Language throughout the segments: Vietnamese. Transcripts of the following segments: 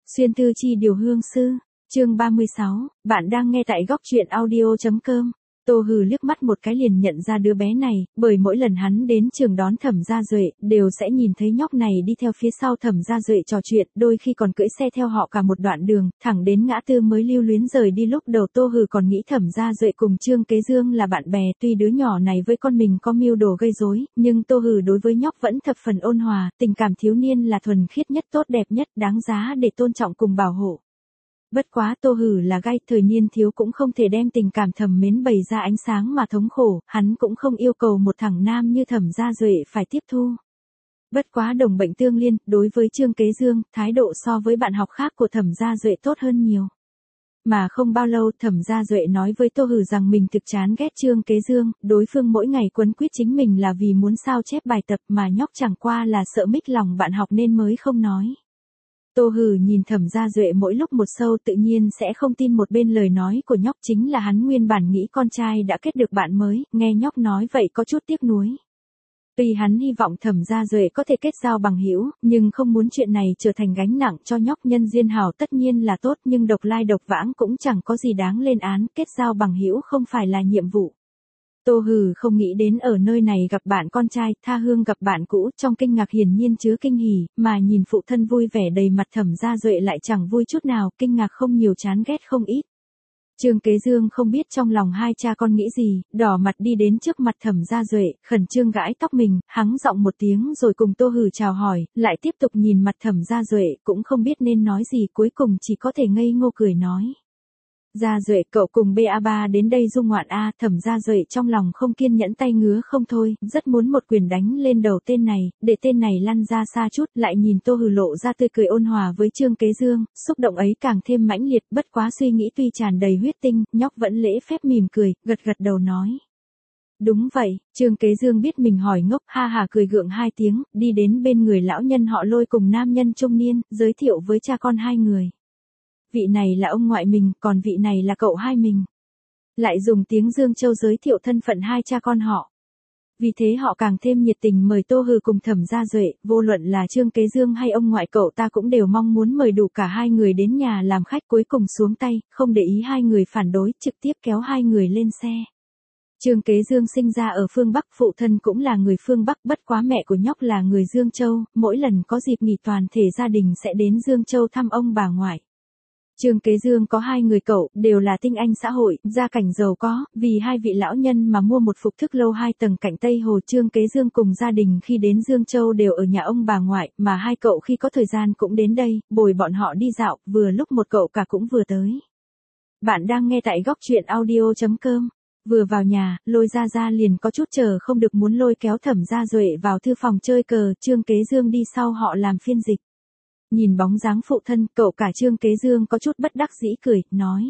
Xuyên thư chi điều hương sư, chương 36, bạn đang nghe tại góc truyện audio.com. Tô Hừ liếc mắt một cái liền nhận ra đứa bé này, bởi mỗi lần hắn đến trường đón Thẩm Gia Duệ, đều sẽ nhìn thấy nhóc này đi theo phía sau Thẩm Gia Duệ trò chuyện, đôi khi còn cưỡi xe theo họ cả một đoạn đường, thẳng đến ngã tư mới lưu luyến rời đi. Lúc đầu Tô Hừ còn nghĩ Thẩm Gia Duệ cùng Trương Kế Dương là bạn bè, tuy đứa nhỏ này với con mình có mưu đồ gây rối, nhưng Tô Hừ đối với nhóc vẫn thập phần ôn hòa, tình cảm thiếu niên là thuần khiết nhất, tốt đẹp nhất, đáng giá để tôn trọng cùng bảo hộ. Bất quá Tô Hừ là gai, thời niên thiếu cũng không thể đem tình cảm thầm mến bày ra ánh sáng mà thống khổ, hắn cũng không yêu cầu một thằng nam như Thẩm Gia Duệ phải tiếp thu. Bất quá đồng bệnh tương liên, đối với Trương Kế Dương, thái độ so với bạn học khác của Thẩm Gia Duệ tốt hơn nhiều. Mà không bao lâu Thẩm Gia Duệ nói với Tô Hừ rằng mình thực chán ghét Trương Kế Dương, đối phương mỗi ngày quấn quýt chính mình là vì muốn sao chép bài tập mà nhóc chẳng qua là sợ mích lòng bạn học nên mới không nói. Tô Hừ nhìn Thẩm Gia Duệ mỗi lúc một sâu, tự nhiên sẽ không tin một bên lời nói của nhóc, chính là hắn nguyên bản nghĩ con trai đã kết được bạn mới, nghe nhóc nói vậy có chút tiếc nuối. Tuy hắn hy vọng Thẩm Gia Duệ có thể kết giao bằng hữu, nhưng không muốn chuyện này trở thành gánh nặng cho nhóc. Nhân duyên hảo tất nhiên là tốt, nhưng độc lai độc vãng cũng chẳng có gì đáng lên án, kết giao bằng hữu không phải là nhiệm vụ. Tô Hừ không nghĩ đến ở nơi này gặp bạn con trai, tha hương gặp bạn cũ, trong kinh ngạc hiển nhiên chứa kinh hỉ, mà nhìn phụ thân vui vẻ đầy mặt Thẩm Gia Duệ lại chẳng vui chút nào, kinh ngạc không nhiều, chán ghét không ít. Trương Kế Dương không biết trong lòng hai cha con nghĩ gì, đỏ mặt đi đến trước mặt Thẩm Gia Duệ, khẩn trương gãi tóc mình, hắng giọng một tiếng rồi cùng Tô Hừ chào hỏi, lại tiếp tục nhìn mặt Thẩm Gia Duệ, cũng không biết nên nói gì, cuối cùng chỉ có thể ngây ngô cười nói. Gia Duệ, cậu cùng BA3 đến đây du ngoạn a. Thẩm Gia Duệ trong lòng không kiên nhẫn, tay ngứa không thôi, rất muốn một quyền đánh lên đầu tên này, để tên này lăn ra xa chút. Lại nhìn Tô Hừ lộ ra tươi cười ôn hòa với Trương Kế Dương, xúc động ấy càng thêm mãnh liệt. Bất quá suy nghĩ tuy tràn đầy huyết tinh, nhóc vẫn lễ phép mỉm cười, gật gật đầu nói. Đúng vậy. Trương Kế Dương biết mình hỏi ngốc, ha hà cười gượng hai tiếng, đi đến bên người lão nhân họ Lôi cùng nam nhân trung niên, giới thiệu với cha con hai người. Vị này là ông ngoại mình, còn vị này là cậu hai mình. Lại dùng tiếng Dương Châu giới thiệu thân phận hai cha con họ. Vì thế họ càng thêm nhiệt tình mời Tô Hừ cùng Thẩm Gia Duệ, vô luận là Trương Kế Dương hay ông ngoại cậu ta cũng đều mong muốn mời đủ cả hai người đến nhà làm khách. Cuối cùng xuống tay, không để ý hai người phản đối, trực tiếp kéo hai người lên xe. Trương Kế Dương sinh ra ở phương Bắc, phụ thân cũng là người phương Bắc, bất quá mẹ của nhóc là người Dương Châu, mỗi lần có dịp nghỉ toàn thể gia đình sẽ đến Dương Châu thăm ông bà ngoại. Trương Kế Dương có hai người cậu, đều là tinh anh xã hội, gia cảnh giàu có, vì hai vị lão nhân mà mua một phục thức lâu 2 tầng cạnh Tây Hồ. Trương Kế Dương cùng gia đình khi đến Dương Châu đều ở nhà ông bà ngoại, mà hai cậu khi có thời gian cũng đến đây, bồi bọn họ đi dạo, vừa lúc một cậu cả cũng vừa tới. Bạn đang nghe tại góc truyện audio.com. Vừa vào nhà, Lôi Gia liền có chút chờ không được muốn lôi kéo Thẩm Gia Duệ vào thư phòng chơi cờ, Trương Kế Dương đi sau họ làm phiên dịch. Nhìn bóng dáng phụ thân, cậu cả Trương Kế Dương có chút bất đắc dĩ cười, nói.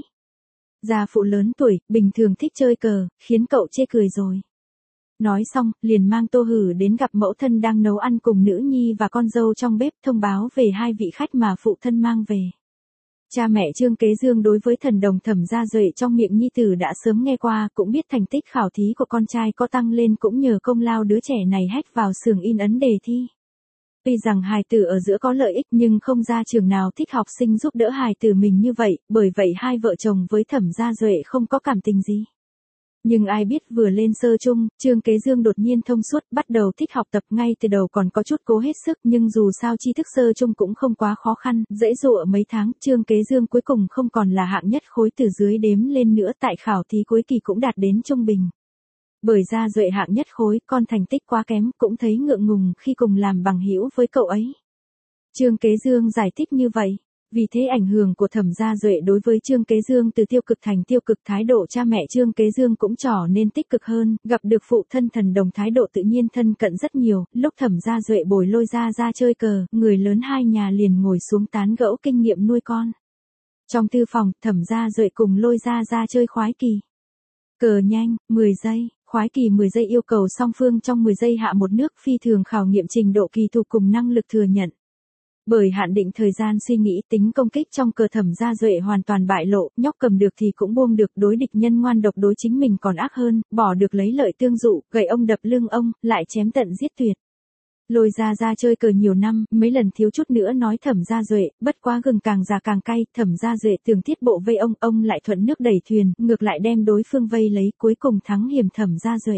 Gia phụ lớn tuổi, bình thường thích chơi cờ, khiến cậu chê cười rồi. Nói xong, liền mang Tô Hừ đến gặp mẫu thân đang nấu ăn cùng nữ nhi và con dâu trong bếp, thông báo về hai vị khách mà phụ thân mang về. Cha mẹ Trương Kế Dương đối với thần đồng Thẩm Gia Duệ trong miệng nhi tử đã sớm nghe qua, cũng biết thành tích khảo thí của con trai có tăng lên cũng nhờ công lao đứa trẻ này hack vào xưởng in ấn đề thi. Tuy rằng hài tử ở giữa có lợi ích nhưng không ra trường nào thích học sinh giúp đỡ hài tử mình như vậy, bởi vậy hai vợ chồng với Thẩm Gia Duệ không có cảm tình gì. Nhưng ai biết vừa lên sơ chung, Trương Kế Dương đột nhiên thông suốt, bắt đầu thích học tập, ngay từ đầu còn có chút cố hết sức, nhưng dù sao tri thức sơ chung cũng không quá khó khăn, dễ dụa mấy tháng, Trương Kế Dương cuối cùng không còn là hạng nhất khối, từ dưới đếm lên nữa, tại khảo thí cuối kỳ cũng đạt đến trung bình. Bởi Gia Duệ hạng nhất khối, con thành tích quá kém, cũng thấy ngượng ngùng khi cùng làm bằng hữu với cậu ấy. Trương Kế Dương giải thích như vậy. Vì thế ảnh hưởng của Thẩm Gia Duệ đối với Trương Kế Dương từ tiêu cực thành tiêu cực, thái độ cha mẹ Trương Kế Dương cũng trở nên tích cực hơn, gặp được phụ thân thần đồng thái độ tự nhiên thân cận rất nhiều. Lúc Thẩm Gia Duệ bồi Lôi ra chơi cờ, người lớn hai nhà liền ngồi xuống tán gẫu kinh nghiệm nuôi con. Trong thư phòng, Thẩm Gia Duệ cùng Lôi ra chơi khoái kỳ. Cờ nhanh, 10 giây. Khoái kỳ 10 giây yêu cầu song phương trong 10 giây hạ một nước, phi thường khảo nghiệm trình độ kỳ thủ cùng năng lực thừa nhận. Bởi hạn định thời gian suy nghĩ, tính công kích trong cờ Thẩm Gia Duệ hoàn toàn bại lộ, nhóc cầm được thì cũng buông được, đối địch nhân ngoan độc, đối chính mình còn ác hơn, bỏ được lấy lợi tương dụ, gậy ông đập lưng ông, lại chém tận giết tuyệt. Lôi Gia Gia chơi cờ nhiều năm, mấy lần thiếu chút nữa nói Thẩm Gia Duệ, bất quá gừng càng già càng cay, Thẩm Gia Duệ tưởng thiết bộ vây ông lại thuận nước đẩy thuyền, ngược lại đem đối phương vây lấy, cuối cùng thắng hiểm Thẩm Gia Duệ.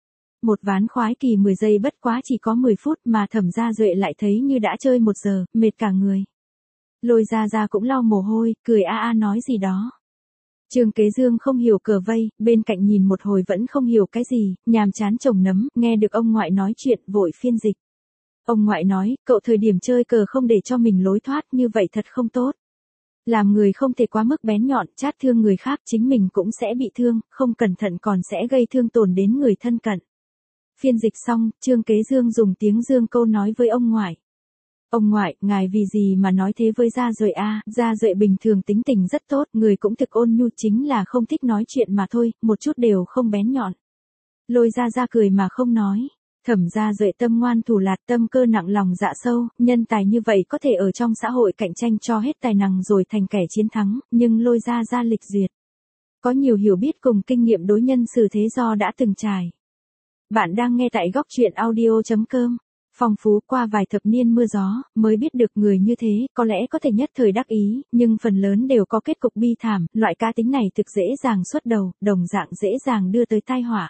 Một ván khoái kỳ 10 giây bất quá chỉ có 10 phút mà Thẩm Gia Duệ lại thấy như đã chơi 1 giờ, mệt cả người. Lôi Gia Gia cũng lau mồ hôi, cười nói gì đó. Trương Kế Dương không hiểu cờ vây, bên cạnh nhìn một hồi vẫn không hiểu cái gì, nhàm chán trồng nấm, nghe được ông ngoại nói chuyện, vội phiên dịch. Ông ngoại nói, cậu thời điểm chơi cờ không để cho mình lối thoát như vậy thật không tốt. Làm người không thể quá mức bén nhọn, chát thương người khác, chính mình cũng sẽ bị thương, không cẩn thận còn sẽ gây thương tổn đến người thân cận. Phiên dịch xong, Trương Kế Dương dùng tiếng Dương câu nói với ông ngoại. Ông ngoại, ngài vì gì mà nói thế với Gia Duệ Gia Duệ bình thường tính tình rất tốt, người cũng thực ôn nhu, chính là không thích nói chuyện mà thôi, một chút đều không bén nhọn. Lôi Gia Gia cười mà không nói. Thẩm Gia Duệ tâm ngoan thủ lạt, tâm cơ nặng lòng dạ sâu, nhân tài như vậy có thể ở trong xã hội cạnh tranh cho hết tài năng rồi thành kẻ chiến thắng, nhưng Lôi Gia Gia lịch duyệt. Có nhiều hiểu biết cùng kinh nghiệm đối nhân xử thế do đã từng trải. Bạn đang nghe tại góc truyện audio.com. Phong phú qua vài thập niên mưa gió, mới biết được người như thế, có lẽ có thể nhất thời đắc ý, nhưng phần lớn đều có kết cục bi thảm, loại cá tính này thực dễ dàng xuất đầu, đồng dạng dễ dàng đưa tới tai họa.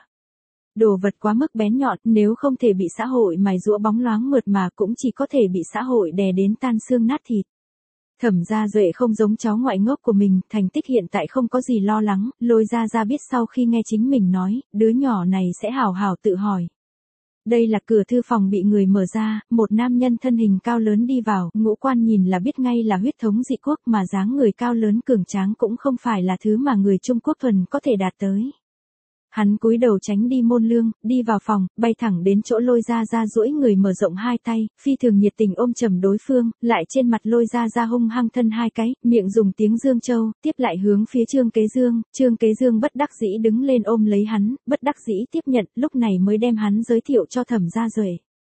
Đồ vật quá mức bén nhọn, nếu không thể bị xã hội mài giũa bóng loáng mượt mà cũng chỉ có thể bị xã hội đè đến tan xương nát thịt. Thẩm Gia Duệ không giống cháu ngoại ngốc của mình, thành tích hiện tại không có gì lo lắng, Lôi Gia Gia biết sau khi nghe chính mình nói, đứa nhỏ này sẽ hào hào tự hỏi. Đây là cửa thư phòng bị người mở ra, một nam nhân thân hình cao lớn đi vào, ngũ quan nhìn là biết ngay là huyết thống dị quốc mà dáng người cao lớn cường tráng cũng không phải là thứ mà người Trung Quốc thuần có thể đạt tới. Hắn cúi đầu tránh đi môn lương, đi vào phòng, bay thẳng đến chỗ Lôi Gia Gia duỗi người mở rộng hai tay, phi thường nhiệt tình ôm chầm đối phương, lại trên mặt Lôi Gia Gia hung hăng thân hai cái, miệng dùng tiếng Dương Châu, tiếp lại hướng phía Trương Kế Dương bất đắc dĩ đứng lên ôm lấy hắn, bất đắc dĩ tiếp nhận, lúc này mới đem hắn giới thiệu cho Thẩm Gia Duệ.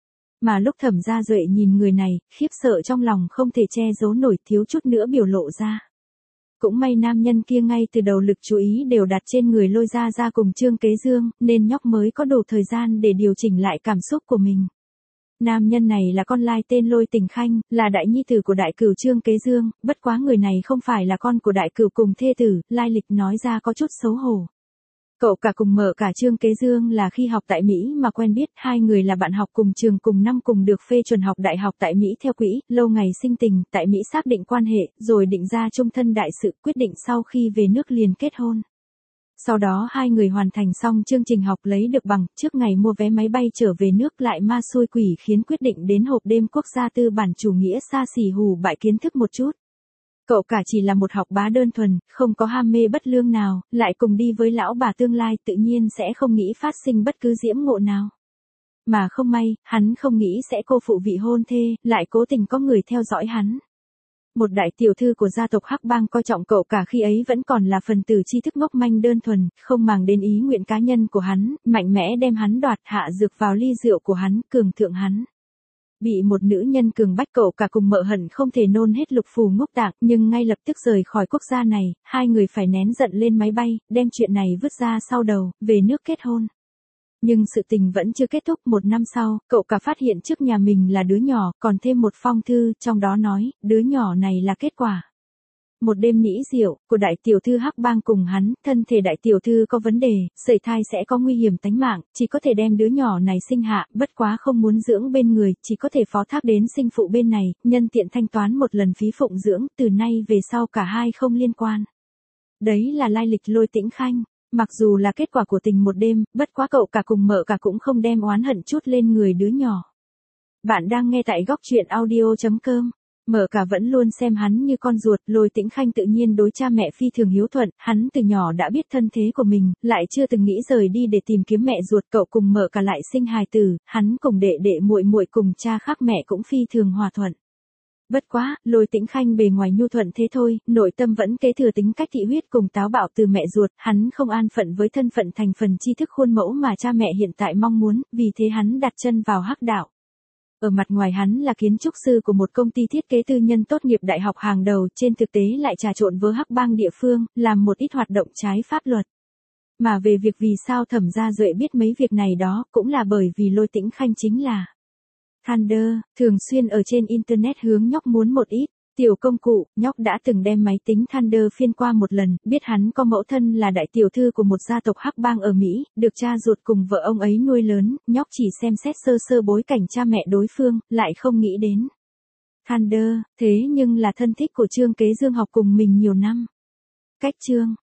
Mà lúc Thẩm Gia Duệ nhìn người này, khiếp sợ trong lòng không thể che giấu nổi, thiếu chút nữa biểu lộ ra. Cũng may nam nhân kia ngay từ đầu lực chú ý đều đặt trên người Lôi Gia Gia cùng Trương Kế Dương, nên nhóc mới có đủ thời gian để điều chỉnh lại cảm xúc của mình. Nam nhân này là con lai tên Lôi Tình Khanh, là đại nhi tử của đại cửu Trương Kế Dương, bất quá người này không phải là con của đại cửu cùng thê tử, lai lịch nói ra có chút xấu hổ. Cậu cả cùng mở cả Trương Kế Dương là khi học tại Mỹ mà quen biết, hai người là bạn học cùng trường cùng năm cùng được phê chuẩn học đại học tại Mỹ theo quỹ, lâu ngày sinh tình, tại Mỹ xác định quan hệ, rồi định ra chung thân đại sự, quyết định sau khi về nước liền kết hôn. Sau đó hai người hoàn thành xong chương trình học lấy được bằng, trước ngày mua vé máy bay trở về nước lại ma xui quỷ khiến quyết định đến hộp đêm quốc gia tư bản chủ nghĩa xa xỉ hù bại kiến thức một chút. Cậu cả chỉ là một học bá đơn thuần, không có ham mê bất lương nào, lại cùng đi với lão bà tương lai tự nhiên sẽ không nghĩ phát sinh bất cứ diễm ngộ nào. Mà không may, hắn không nghĩ sẽ cô phụ vị hôn thê, lại cố tình có người theo dõi hắn. Một đại tiểu thư của gia tộc Hắc Bang coi trọng cậu cả khi ấy vẫn còn là phần tử tri thức ngốc manh đơn thuần, không màng đến ý nguyện cá nhân của hắn, mạnh mẽ đem hắn đoạt hạ dược vào ly rượu của hắn, cường thượng hắn. Bị một nữ nhân cường bách cậu cả cùng mợ hận không thể nôn hết lục phủ ngốc tạng, nhưng ngay lập tức rời khỏi quốc gia này, hai người phải nén giận lên máy bay, đem chuyện này vứt ra sau đầu, về nước kết hôn. Nhưng sự tình vẫn chưa kết thúc, 1 năm sau, cậu cả phát hiện trước nhà mình là đứa nhỏ, còn thêm một phong thư, trong đó nói, đứa nhỏ này là kết quả. Một đêm nĩ rượu, của đại tiểu thư Hắc Bang cùng hắn, thân thể đại tiểu thư có vấn đề, sẩy thai sẽ có nguy hiểm tánh mạng, chỉ có thể đem đứa nhỏ này sinh hạ, bất quá không muốn dưỡng bên người, chỉ có thể phó thác đến sinh phụ bên này, nhân tiện thanh toán một lần phí phụng dưỡng, từ nay về sau cả hai không liên quan. Đấy là lai lịch Lôi Tĩnh Khanh. Mặc dù là kết quả của tình một đêm, bất quá cậu cả cùng mợ cả cũng không đem oán hận chút lên người đứa nhỏ. Bạn đang nghe tại góc truyện audio.com. Mợ cả vẫn luôn xem hắn như con ruột, Lôi Tĩnh Khanh tự nhiên đối cha mẹ phi thường hiếu thuận, hắn từ nhỏ đã biết thân thế của mình, lại chưa từng nghĩ rời đi để tìm kiếm mẹ ruột, cậu cùng mợ cả lại sinh hài tử, hắn cùng đệ đệ muội muội cùng cha khác mẹ cũng phi thường hòa thuận. Bất quá, Lôi Tĩnh Khanh bề ngoài nhu thuận thế thôi, nội tâm vẫn kế thừa tính cách thị huyết cùng táo bạo từ mẹ ruột, hắn không an phận với thân phận thành phần tri thức khuôn mẫu mà cha mẹ hiện tại mong muốn, vì thế hắn đặt chân vào hắc đạo. Ở mặt ngoài hắn là kiến trúc sư của một công ty thiết kế tư nhân tốt nghiệp đại học hàng đầu, trên thực tế lại trà trộn với Hắc Bang địa phương, làm một ít hoạt động trái pháp luật. Mà về việc vì sao Thẩm Gia Duệ biết mấy việc này đó, cũng là bởi vì Lôi Tĩnh Khanh chính là Thunder, thường xuyên ở trên Internet hướng nhóc muốn một ít tiểu công cụ, nhóc đã từng đem máy tính Thunder phiên qua một lần, biết hắn có mẫu thân là đại tiểu thư của một gia tộc hắc bang ở Mỹ, được cha ruột cùng vợ ông ấy nuôi lớn, nhóc chỉ xem xét sơ sơ bối cảnh cha mẹ đối phương, lại không nghĩ đến. Thunder, thế nhưng là thân thích của Trương Kế Dương học cùng mình nhiều năm. Cách Trương